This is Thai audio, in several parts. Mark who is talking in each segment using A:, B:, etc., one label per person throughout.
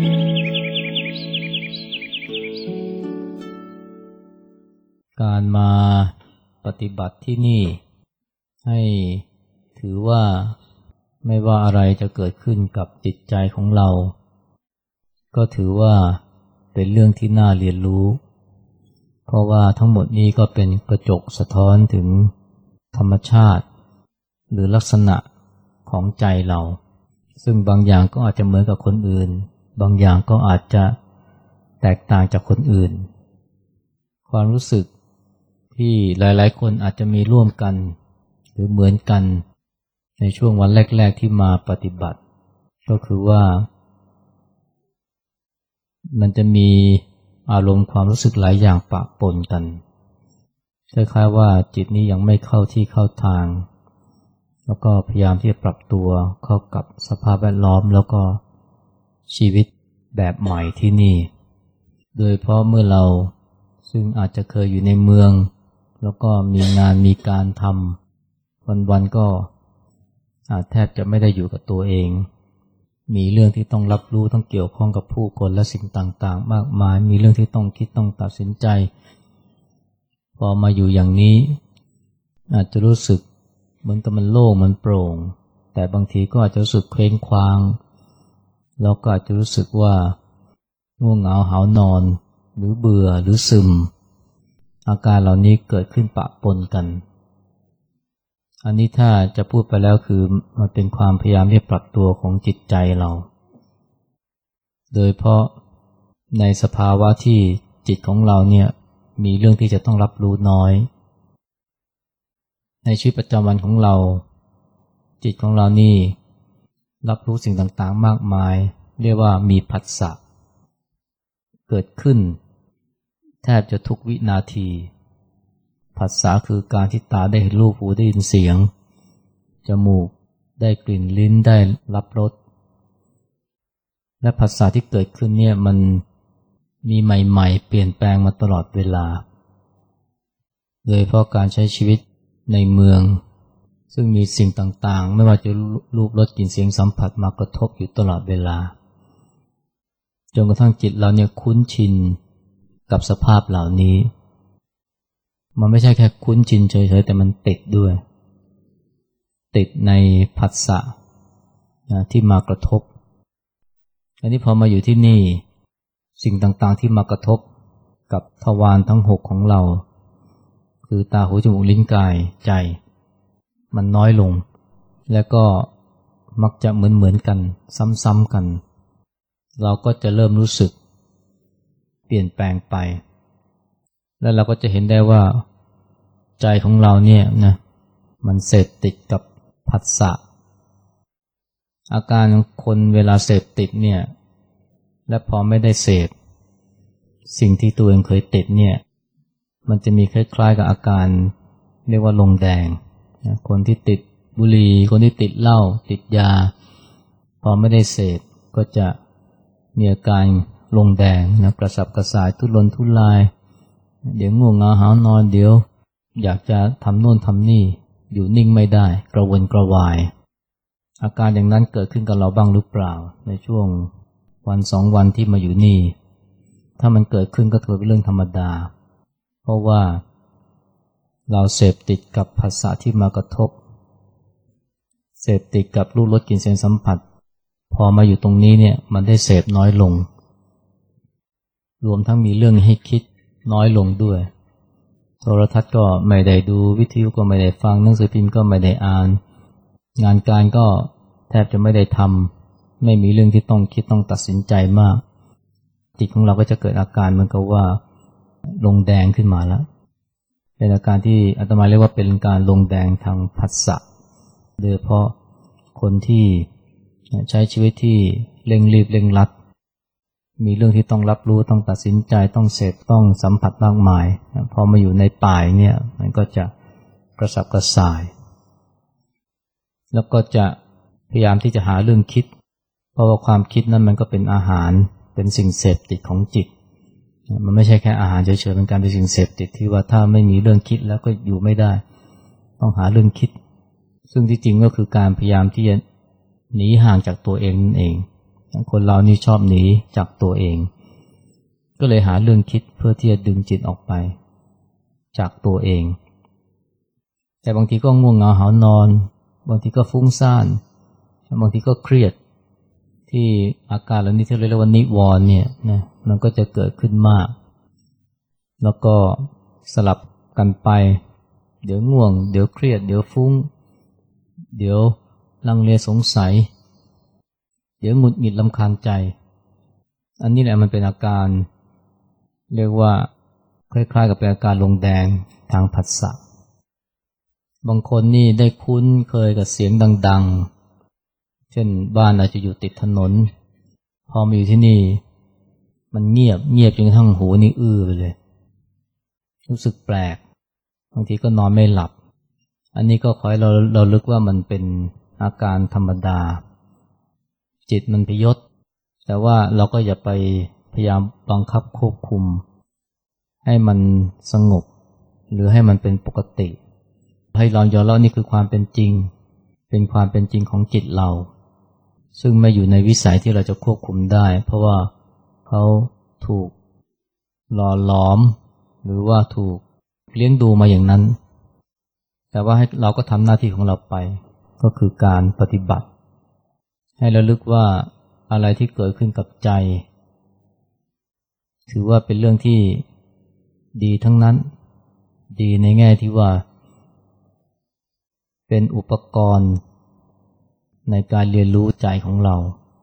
A: การมาปฏิบัติที่นี่ให้ถือว่าไม่ว่าอะไรจะเกิดขึ้นกับจิตใจของเราก็ถือว่าเป็นเรื่องที่น่าเรียนรู้เพราะว่าทั้งหมดนี้ก็เป็นกระจกสะท้อนถึงธรรมชาติหรือลักษณะของใจเราซึ่งบางอย่างก็อาจจะเหมือนกับคนอื่นบางอย่างก็อาจจะแตกต่างจากคนอื่นความรู้สึกที่หลายๆคนอาจจะมีร่วมกันหรือเหมือนกันในช่วงวันแรกๆที่มาปฏิบัติก็คือว่ามันจะมีอารมณ์ความรู้สึกหลายอย่างปะปนกันคล้ายๆว่าจิตนี้ยังไม่เข้าที่เข้าทางแล้วก็พยายามที่จะปรับตัวเข้ากับสภาพแวดล้อมแล้วก็ชีวิตแบบใหม่ที่นี่โดยเพราะเมื่อเราซึ่งอาจจะเคยอยู่ในเมืองแล้วก็มีงานมีการทำวันๆก็แทบจะไม่ได้อยู่กับตัวเองมีเรื่องที่ต้องรับรู้ต้องเกี่ยวข้องกับผู้คนและสิ่งต่างๆมากมายมีเรื่องที่ต้องคิดต้องตัดสินใจพอมาอยู่อย่างนี้อาจจะรู้สึกเหมือนกับมันโล่งมันโปร่งแต่บางทีก็อาจจะรู้สึกเคว้งคว้างแล้วก็อาจจะรู้สึกว่าง่วงเหงาหาวนอนหรือเบื่อหรือซึมอาการเหล่านี้เกิดขึ้นปะปนกันอันนี้ถ้าจะพูดไปแล้วคือมันเป็นความพยายามที่ปรับตัวของจิตใจเราโดยเพราะในสภาวะที่จิตของเราเนี่ยมีเรื่องที่จะต้องรับรู้น้อยในชีวิตประจำวันของเราจิตของเรานี่รับรู้สิ่งต่างๆมากมายเรียกว่ามีผัสสะเกิดขึ้นแทบจะทุกวินาทีผัสสะคือการที่ตาได้เห็นรูปหูได้ยินเสียงจมูกได้กลิ่นลิ้นได้รับรสและผัสสะที่เกิดขึ้นเนี่ยมันมีใหม่ๆเปลี่ยนแปลงมาตลอดเวลาโดยเพราะการใช้ชีวิตในเมืองซึ่งมีสิ่งต่างๆไม่ว่าจะรูปรสกลิ่นเสียงสัมผัสมากระทบอยู่ตลอดเวลาจนกระทั่งจิตเราเนี่ยคุ้นชินกับสภาพเหล่านี้มันไม่ใช่แค่คุ้นชินเฉยๆแต่มันติดด้วยติดในผัสสะที่มากระทบอันนี้พอมาอยู่ที่นี่สิ่งต่างๆที่มากระทบกับทวารทั้ง6ของเราคือตาหูจมูกลิ้นกายใจมันน้อยลงและก็มักจะเหมือนกันซ้ำๆกันเราก็จะเริ่มรู้สึกเปลี่ยนแปลงไปแล้วเราก็จะเห็นได้ว่าใจของเราเนี่ยนะมันเสพติดกับผัสสะอาการของคนเวลาเสพติดเนี่ยและพอไม่ได้เสพสิ่งที่ตัวเองเคยติดเนี่ยมันจะมีคล้ายๆกับอาการเรียกว่าลงแดงนะคนที่ติดบุหรี่คนที่ติดเหล้าติดยาพอไม่ได้เสพก็จะมีอาการลงแดงนะกระสับกระส่ายทุรนทุรายเดี๋ยวง่วงเหงาหาวนอนเดี๋ยวอยากจะทำโน่นทำนี่อยู่นิ่งไม่ได้กระวนกระวายอาการอย่างนั้นเกิดขึ้นกับเราบ้างหรือเปล่าในช่วงวัน2 วันที่มาอยู่นี่ถ้ามันเกิดขึ้นก็ถือเป็นเรื่องธรรมดาเพราะว่าเราเสพติดกับภาษาที่มากระทบเสพติดกับรูปรสกลิ่นเสียงสัมผัสพอมาอยู่ตรงนี้เนี่ยมันได้เสพน้อยลงรวมทั้งมีเรื่องให้คิดน้อยลงด้วยโทรทัศน์ก็ไม่ได้ดูวิทยุก็ไม่ได้ฟังหนังสือพิมพ์ก็ไม่ได้อ่านงานการก็แทบจะไม่ได้ทำไม่มีเรื่องที่ต้องคิดต้องตัดสินใจมากจิตของเราก็จะเกิดอาการเหมือนกับว่าลงแดงขึ้นมาแล้วเป็นอาการที่อาตมาเรียกว่าเป็นการลงแดงทางผัสสะโดยเฉพาะคนที่ใช้ชีวิตที่เร่งรีบเร่งรัดมีเรื่องที่ต้องรับรู้ต้องตัดสินใจต้องเสพต้องสัมผัสมากมายพอมาอยู่ในป่าเนี่ยมันก็จะกระสับกระส่ายแล้วก็จะพยายามที่จะหาเรื่องคิดเพราะว่าความคิดนั้นมันก็เป็นอาหารเป็นสิ่งเสพติดของจิตมันไม่ใช่แค่อาหารเฉยๆเป็นการเป็นสิ่งเสพติดที่ว่าถ้าไม่มีเรื่องคิดแล้วก็อยู่ไม่ได้ต้องหาเรื่องคิดซึ่งที่จริงก็คือการพยายามที่จะหนีห่างจากตัวเองนั่นเองคนเรานี่ชอบหนีจากตัวเองก็เลยหาเรื่องคิดเพื่อที่จะดึงจิตออกไปจากตัวเองแต่บางทีก็ง่วงเหงาหาวนอนบางทีก็ฟุ้งซ่านบางทีก็เครียดที่อาการเหล่านี้ที่เรียกว่านิวรณ์เนี่ยนะมันก็จะเกิดขึ้นมากแล้วก็สลับกันไปเดี๋ยวง่วงเดี๋ยวเครียดเดี๋ยวฟุ้งเดี๋ยวลังเลสงสัยเดี๋ยวหงุดหงิดรำคาญใจอันนี้แหละมันเป็นอาการเรียกว่าคล้ายๆกับเป็นอาการลงแดงทางผัสสะบางคนนี่ได้คุ้นเคยกับเสียงดังๆเช่นบ้านอาจจะอยู่ติดถนนพอมาอยู่ที่นี่มันเงียบจนกระทั่งหูนี่อื้อไปเลยรู้สึกแปลกบางทีก็นอนไม่หลับอันนี้ก็ขอให้เราลึกว่ามันเป็นอาการธรรมดาจิตมันพยศแต่ว่าเราก็อย่าไปพยายามบังคับควบคุมให้มันสงบหรือให้มันเป็นปกติให้เรายอมรับนี่คือความเป็นจริงเป็นความเป็นจริงของจิตเราซึ่งไม่อยู่ในวิสัยที่เราจะควบคุมได้เพราะว่าเขาถูกหล่อหลอมหรือว่าถูกเลี้ยงดูมาอย่างนั้นแต่ว่าให้เราก็ทำหน้าที่ของเราไปก็คือการปฏิบัติให้ระลึกว่าอะไรที่เกิดขึ้นกับใจถือว่าเป็นเรื่องที่ดีทั้งนั้นดีในแง่ที่ว่าเป็นอุปกรณ์ในการเรียนรู้ใจของเรา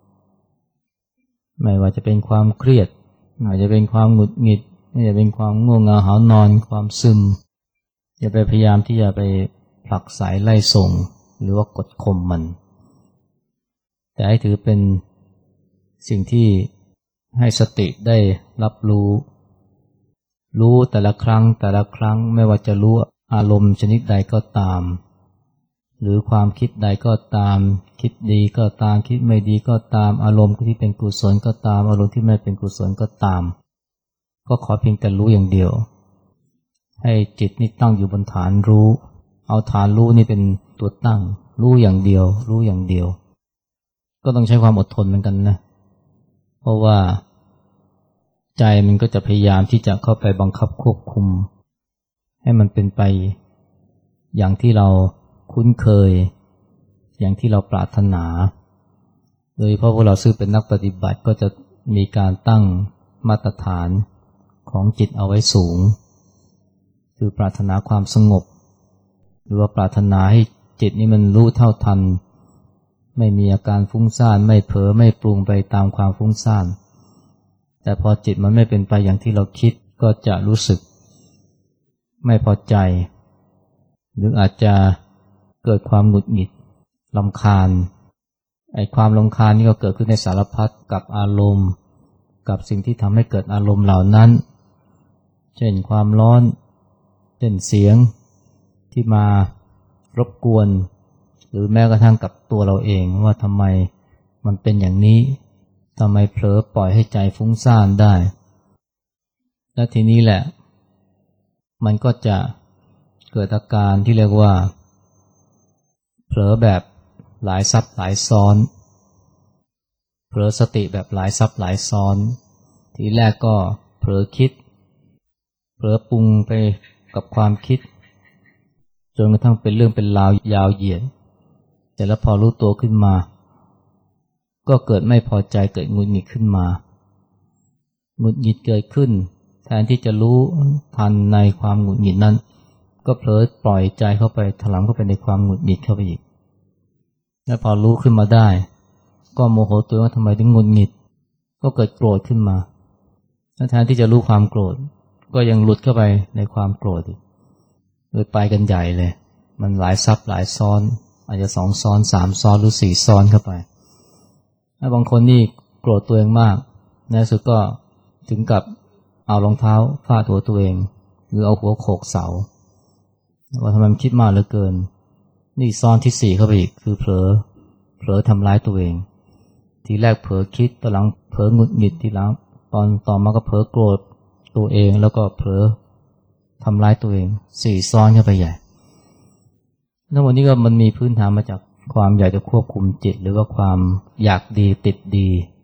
A: ไม่ว่าจะเป็นความเครียดอาจจะเป็นความหงุดหงิดอาจจะเป็นความง่วงเหงาหาวนอนความซึมอย่าไปพยายามที่จะไปผลักไสไล่ส่งหรือว่ากดข่มมันแต่ให้ถือเป็นสิ่งที่ให้สติได้รับรู้แต่ละครั้งไม่ว่าจะรู้อารมณ์ชนิดใดก็ตามหรือความคิดใดก็ตามคิดดีก็ตามคิดไม่ดีก็ตามอารมณ์ที่เป็นกุศลก็ตามอารมณ์ที่ไม่เป็นกุศลก็ตามก็ขอเพียงแต่รู้อย่างเดียวให้จิตนี่ตั้งอยู่บนฐานรู้เอาฐานรู้นี่เป็นตัวตั้งรู้อย่างเดียวก็ต้องใช้ความอดทนเหมือนกันนะเพราะว่าใจมันก็จะพยายามที่จะเข้าไปบังคับควบคุมให้มันเป็นไปอย่างที่เราคุ้นเคยอย่างที่เราปรารถนาโดยเพราะพวกเราซึ่งเป็นนักปฏิบัติก็จะมีการตั้งมาตรฐานของจิตเอาไว้สูงคือปรารถนาความสงบหรือว่าปรารถนาให้จิตนี่มันรู้เท่าทันไม่มีอาการฟุ้งซ่านไม่เผลอไม่ปรุงไปตามความฟุ้งซ่านแต่พอจิตมันไม่เป็นไปอย่างที่เราคิดก็จะรู้สึกไม่พอใจหรืออาจจะเกิดความหงุดหงิดรำคาญความรำคาญนี่ก็เกิดขึ้นในสารพัดกับอารมณ์กับสิ่งที่ทำให้เกิดอารมณ์เหล่านั้นเช่นความร้อนเช่นเสียงที่มารบกวนหรือแม้กระทั่งกับตัวเราเองว่าทำไมมันเป็นอย่างนี้ทำไมเผลอปล่อยให้ใจฟุ้งซ่านได้และทีนี้แหละมันก็จะเกิดอาการที่เรียกว่าเผลอแบบหลายซับหลายซ้อนเผลอสติแบบหลายซับหลายซ้อนทีแรกก็เผลอคิดเผลอปรุงไปกับความคิดจนกระทั่งเป็นเรื่องเป็นราวยาวเหยียดแต่แล้วพอรู้ตัวขึ้นมาก็เกิดไม่พอใจเกิดหงุดหงิดขึ้นมาหงุดหงิดเกิดขึ้นแทนที่จะรู้ทันในความหงุดหงิดนั้นก็เผลอปล่อยใจเข้าไปถลำเข้าไปในความหงุดหงิดเข้าไปอีกแล้วพอรู้ขึ้นมาได้ก็โมโหตัวว่าทำไมถึงหงุดหงิดก็เกิดโกรธขึ้นมาแทนที่จะรู้ความโกรธก็ยังหลุดเข้าไปในความโกรธอีกเลยไปกันใหญ่เลยมันหลายซับหลายซ้อนอาจจะ2 ซ้อน3 ซ้อนหรือ4 ซ้อนเข้าไปถ้าบางคนนี่โกรธตัวเองมากในสุดก็ถึงกับเอารองเท้าฟาดหัวตัวเองหรือเอาหัวโขกเสาว่าทำไมมันคิดมากเหลือเกินนี่ซ้อนที่4เข้าไปอีกคือเผลอทำร้ายตัวเองทีแรกเผลอคิดตอนหลังเผลอหงุดหงิดทีหลังตอนต่อมาก็เผลอโกรธตัวเองแล้วก็เผลอทำร้ายตัวเอง4 ซ้อนเข้าไปใหญ่ทั้งหมดนี้ก็มันมีพื้นฐานมาจากความอยากจะควบคุมจิตหรือว่าความอยากดีติดดี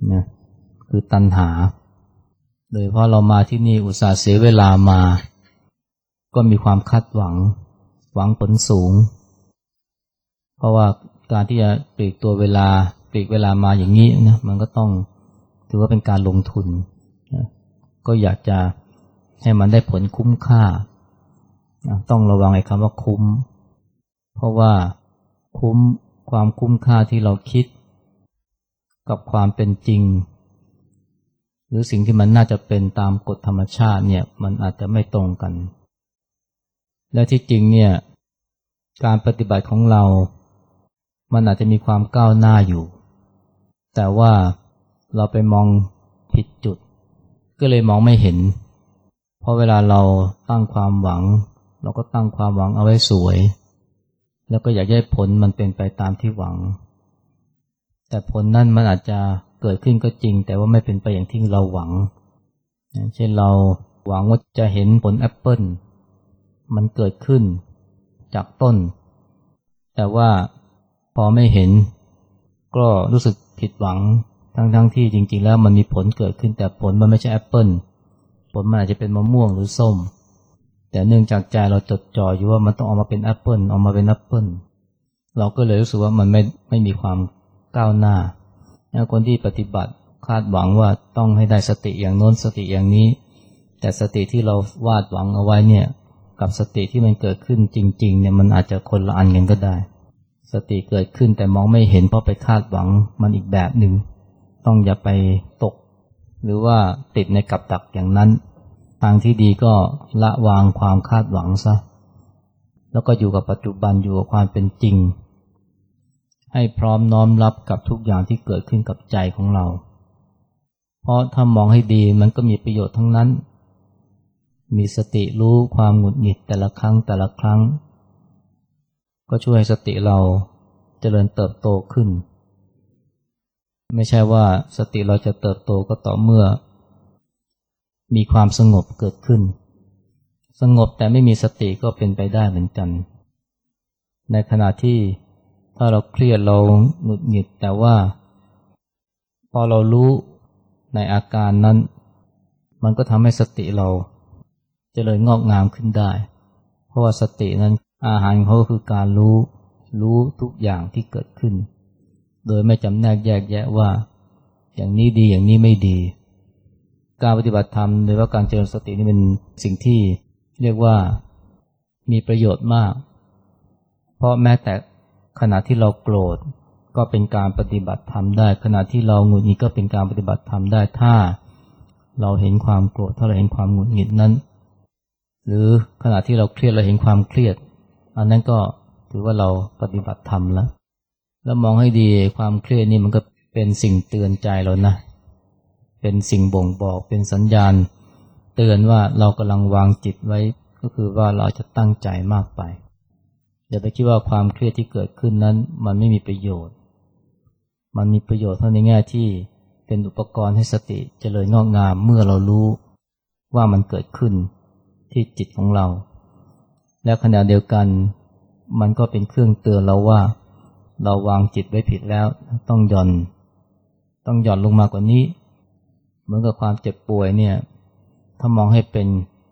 A: นะคือตัณหาโดยเพราะเรามาที่นี่อุตส่าห์เสียเวลามาก็มีความคาดหวังผลสูงเพราะว่าการที่จะปลีกเวลามาอย่างนี้นะมันก็ต้องถือว่าเป็นการลงทุนนะก็อยากจะให้มันได้ผลคุ้มค่านะต้องระวังไอ้คำว่าคุ้มเพราะว่าความคุ้มค่าที่เราคิดกับความเป็นจริงหรือสิ่งที่มันน่าจะเป็นตามกฎธรรมชาติเนี่ยมันอาจจะไม่ตรงกันและที่จริงเนี่ยการปฏิบัติของเรามันอาจจะมีความก้าวหน้าอยู่แต่ว่าเราไปมองผิดจุดก็เลยมองไม่เห็นเพราะเวลาเราตั้งความหวังเราก็ตั้งความหวังเอาไว้สวยแล้วก็อยากให้ผลมันเป็นไปตามที่หวังแต่ผลนั่นมันอาจจะเกิดขึ้นก็จริงแต่ว่าไม่เป็นไปอย่างที่เราหวังเช่นเราหวังว่าจะเห็นผลแอปเปิ้ลมันเกิดขึ้นจากต้นแต่ว่าพอไม่เห็นก็รู้สึกผิดหวังทั้งที่จริงๆแล้วมันมีผลเกิดขึ้นแต่ผลมันไม่ใช่แอปเปิ้ลผลมันอาจจะเป็นมะม่วงหรือส้มแต่เนื่องจากใจเราจดจ่ออยู่ว่ามันต้องออกมาเป็นแอปเปิ้ลออกมาเป็นแอปเปิ้ลเราก็เลยรู้สึกว่ามันไม่มีความก้าวหน้าคนที่ปฏิบัติคาดหวังว่าต้องให้ได้สติอย่างโน้นสติอย่างนี้แต่สติที่เราวาดหวังเอาไว้เนี่ยกับสติที่มันเกิดขึ้นจริงๆเนี่ยมันอาจจะคนละอันกันก็ได้สติเกิดขึ้นแต่มองไม่เห็นเพราะไปคาดหวังมันอีกแบบหนึ่งต้องอย่าไปตกหรือว่าติดในกับดักอย่างนั้นทางที่ดีก็ละวางความคาดหวังซะแล้วก็อยู่กับปัจจุบันอยู่กับความเป็นจริงให้พร้อมน้อมรับกับทุกอย่างที่เกิดขึ้นกับใจของเราเพราะถ้ามองให้ดีมันก็มีประโยชน์ทั้งนั้นมีสติรู้ความหงุดหงิดแต่ละครั้งก็ช่วยให้สติเราเจริญเติบโตขึ้นไม่ใช่ว่าสติเราจะเติบโตก็ต่อเมื่อมีความสงบเกิดขึ้นสงบแต่ไม่มีสติก็เป็นไปได้เหมือนกันในขณะที่ถ้าเราเครียดเราหงุดหงิดแต่ว่าพอเรารู้ในอาการนั้นมันก็ทำให้สติเราเจริญงอกงามขึ้นได้เพราะว่าสตินั้นอาหารเขาก็คือการรู้ทุกอย่างที่เกิดขึ้นโดยไม่จำแนกแยกแยะว่าอย่างนี้ดีอย่างนี้ไม่ดีการปฏิบัติธรรมโดยว่าการเจริญสตินี่เป็นสิ่งที่เรียกว่ามีประโยชน์มากเพราะแม้แต่ขณะที่เราโกรธก็เป็นการปฏิบัติธรรมได้ขณะที่เราหงุดหงิดก็เป็นการปฏิบัติธรรมได้ถ้าเราเห็นความโกรธถ้าเราเห็นความหงุดหงิดนั้นหรือขณะที่เราเครียดเราเห็นความเครียดอันนั้นก็ถือว่าเราปฏิบัติธรรมแล้วมองให้ดีความเครียดนี่มันก็เป็นสิ่งเตือนใจเรานะเป็นสิ่งบ่งบอกเป็นสัญญาณเตือนว่าเรากำลังวางจิตไว้ก็คือว่าเราจะตั้งใจมากไปอย่าไปคิดว่าความเครียดที่เกิดขึ้นนั้นมันไม่มีประโยชน์มันมีประโยชน์เท่าในแง่ที่เป็นอุปกรณ์ให้สติเจริญงอกงามเมื่อเรารู้ว่ามันเกิดขึ้นที่จิตของเราและขณะเดียวกันมันก็เป็นเครื่องเตือนเราว่าเราวางจิตไว้ผิดแล้วต้องหย่อนลงมากว่านี้เหมือนกับความเจ็บป่วยเนี่ยถ้ามองให้เป็น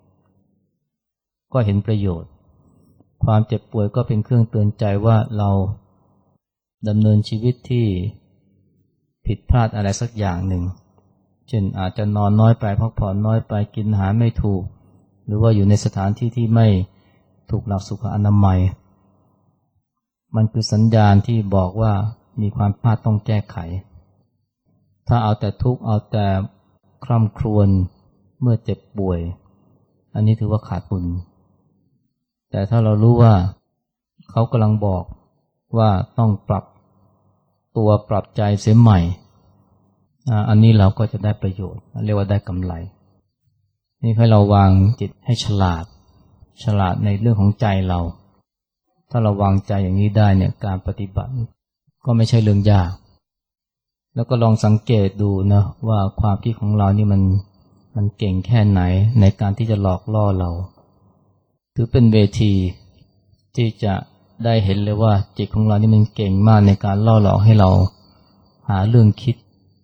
A: ก็เห็นประโยชน์ความเจ็บป่วยก็เป็นเครื่องเตือนใจว่าเราดำเนินชีวิตที่ผิดพลาดอะไรสักอย่างหนึ่งเช่นอาจจะนอนน้อยไปพักผ่อนน้อยไปกินอาหารไม่ถูกหรือว่าอยู่ในสถานที่ที่ไม่ถูกหลักสุขอนามัยมันคือสัญญาณที่บอกว่ามีความพลาดต้องแก้ไขถ้าเอาแต่ทุกข์เอาแต่คร่ำครวญเมื่อเจ็บป่วยอันนี้ถือว่าขาดบุญแต่ถ้าเรารู้ว่าเขากำลังบอกว่าต้องปรับตัวปรับใจเสียใหม่อันนี้เราก็จะได้ประโยชน์เรียกว่าได้กำไรนี่ให้เราวางจิตให้ฉลาดในเรื่องของใจเราถ้าเราวางใจอย่างนี้ได้เนี่ยการปฏิบัติก็ไม่ใช่เรื่องยากแล้วก็ลองสังเกตดูนะว่าความคิดของเรานี่มันเก่งแค่ไหนในการที่จะหลอกล่อเราถือเป็นเวทีที่จะได้เห็นเลยว่าจิตของเรานี่มันเก่งมากในการล่อหลอกให้เราหาเรื่องคิด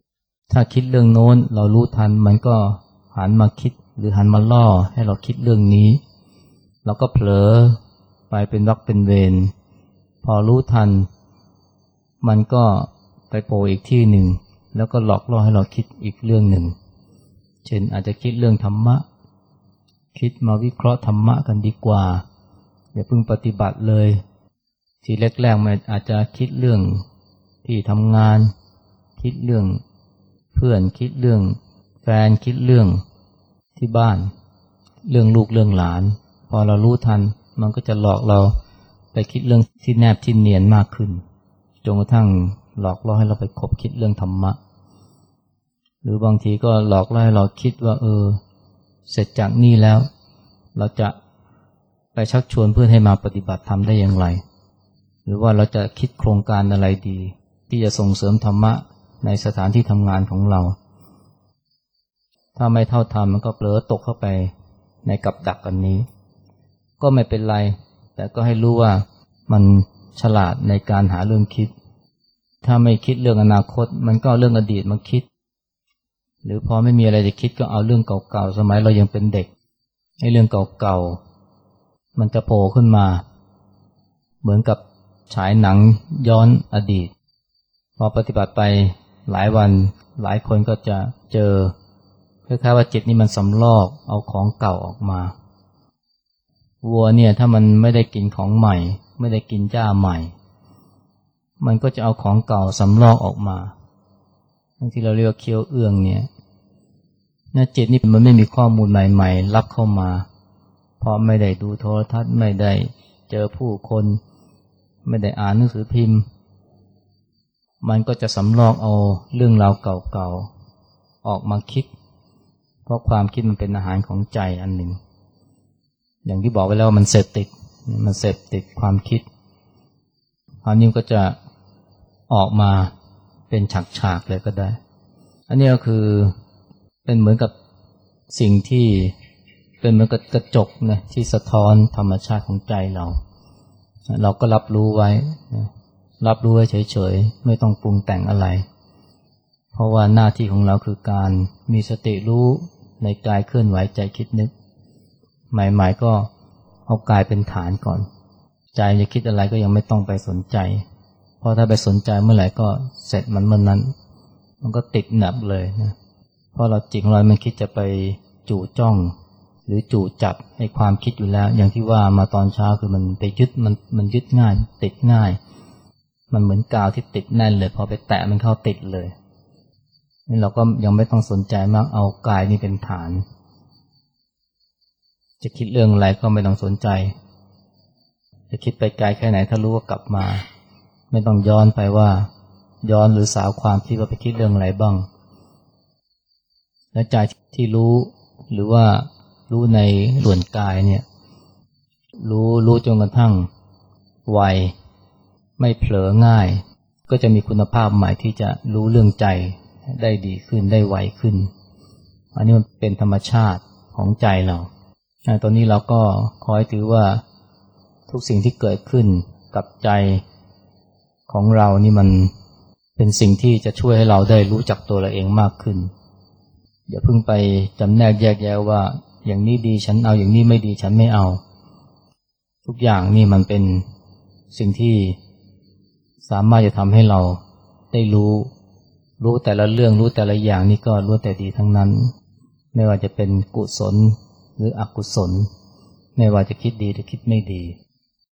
A: ถ้าคิดเรื่องโน้นเรารู้ทันมันก็หันมาคิดหรือหันมาล่อให้เราคิดเรื่องนี้เราก็เผลอไปเป็นวรรคเป็นเวรพอรู้ทันมันก็ไปโผล่อีกที่หนึ่งแล้วก็หลอกล่อให้เราคิดอีกเรื่องหนึ่งเช่นอาจจะคิดเรื่องธรรมะคิดมาวิเคราะห์ธรรมะกันดีกว่าอย่าเพิ่งปฏิบัติเลยทีแรกๆมันอาจจะคิดเรื่องที่ทำงานคิดเรื่องเพื่อนคิดเรื่องแฟนคิดเรื่องที่บ้านเรื่องลูกเรื่องหลานพอเรารู้ทันมันก็จะหลอกเราไปคิดเรื่องที่แนบที่เนียนมากขึ้นจนกระทั่งหลอกล่อให้เราไปคบคิดเรื่องธรรมะหรือบางทีก็หลอกล่อให้เราคิดว่าเสร็จจากนี่แล้วเราจะไปชักชวนเพื่อนให้มาปฏิบัติธรรมได้อย่างไรหรือว่าเราจะคิดโครงการอะไรดีที่จะส่งเสริมธรรมะในสถานที่ทำงานของเราถ้าไม่เท่าทันมันก็เผลอตกเข้าไปในกับดักอันนี้ก็ไม่เป็นไรแต่ก็ให้รู้ว่ามันฉลาดในการหาเรื่องคิดถ้าไม่คิดเรื่องอนาคตมันก็เอาเรื่องอดีตมาคิดหรือพอไม่มีอะไรจะคิดก็เอาเรื่องเก่าๆสมัยเรายังเป็นเด็กให้เรื่องเก่าๆมันจะโผล่ขึ้นมาเหมือนกับฉายหนังย้อนอดีตพอปฏิบัติไปหลายวันหลายคนก็จะเจอคล้ายๆว่าจิตนี่มันสำลอกเอาของเก่าออกมาวัวเนี่ยถ้ามันไม่ได้กินของใหม่ไม่ได้กินหญ้าใหม่มันก็จะเอาของเก่าสำลอกออกมาที่เราเรียกว่าเคี้ยวเอื้องเนี่ยจิตนี่มันไม่มีข้อมูลใหม่ๆรับเข้ามาเพราะไม่ได้ดูโทรทัศน์ไม่ได้เจอผู้คนไม่ได้อ่านหนังสือพิมพ์มันก็จะสำรอกเอาเรื่องราวเก่าๆออกมาคิดเพราะความคิดมันเป็นอาหารของใจอันหนึ่งอย่างที่บอกไว้แล้วมันเสพติดความคิดความนี้ก็จะออกมาเป็นฉากๆเลยก็ได้อันนี้ก็คือเป็นเหมือนกับสิ่งที่เป็นเหมือนกับกระจกนะที่สะท้อนธรรมชาติของใจเราก็รับรู้ไว้เฉยๆไม่ต้องปรุงแต่งอะไรเพราะว่าหน้าที่ของเราคือการมีสติรู้ในกายเคลื่อนไหวใจคิดนึกใหม่ๆก็เอากายเป็นฐานก่อนใจจะคิดอะไรก็ยังไม่ต้องไปสนใจเพราะถ้าไปสนใจเมื่อไหร่ก็เสร็จมันเมื่อนั้นมันก็ติดหนับเลยนะเพราะเราจิตของเรามันคิดจะไปจู่จ้องหรือจู่จับให้ความคิดอยู่แล้วอย่างที่ว่ามาตอนเช้าคือมันไปยึดมันยึดง่ายติดง่ายมันเหมือนกาวที่ติดแน่นเลยพอไปแตะมันเข้าติดเลยนี่เราก็ยังไม่ต้องสนใจมากเอากายนี่เป็นฐานจะคิดเรื่องอะไรก็ไม่ต้องสนใจจะคิดไปไกลแค่ไหนถ้ารู้ว่ากลับมาไม่ต้องย้อนไปว่าย้อนหรือสาวความคิดว่าไปคิดเรื่องอะไรบ้างและใจที่รู้หรือว่ารู้ในส่วนกายเนี่ยรู้จนกระทั่งไวไม่เผลอง่ายก็จะมีคุณภาพใหม่ที่จะรู้เรื่องใจได้ดีขึ้นได้ไวขึ้นอันนี้มันเป็นธรรมชาติของใจเราตอนนี้เราก็คอยถือว่าทุกสิ่งที่เกิดขึ้นกับใจของเรานี่มันเป็นสิ่งที่จะช่วยให้เราได้รู้จักตัวเราเองมากขึ้นอย่าเพิ่งไปจำแนกแยกแยะว่าอย่างนี้ดีฉันเอาอย่างนี้ไม่ดีฉันไม่เอาทุกอย่างนี่มันเป็นสิ่งที่สามารถจะทำให้เราได้รู้แต่ละเรื่องรู้แต่ละอย่างนี่ก็ล้วนแต่ดีทั้งนั้นไม่ว่าจะเป็นกุศลหรืออกุศลไม่ว่าจะคิดดีหรือคิดไม่ดี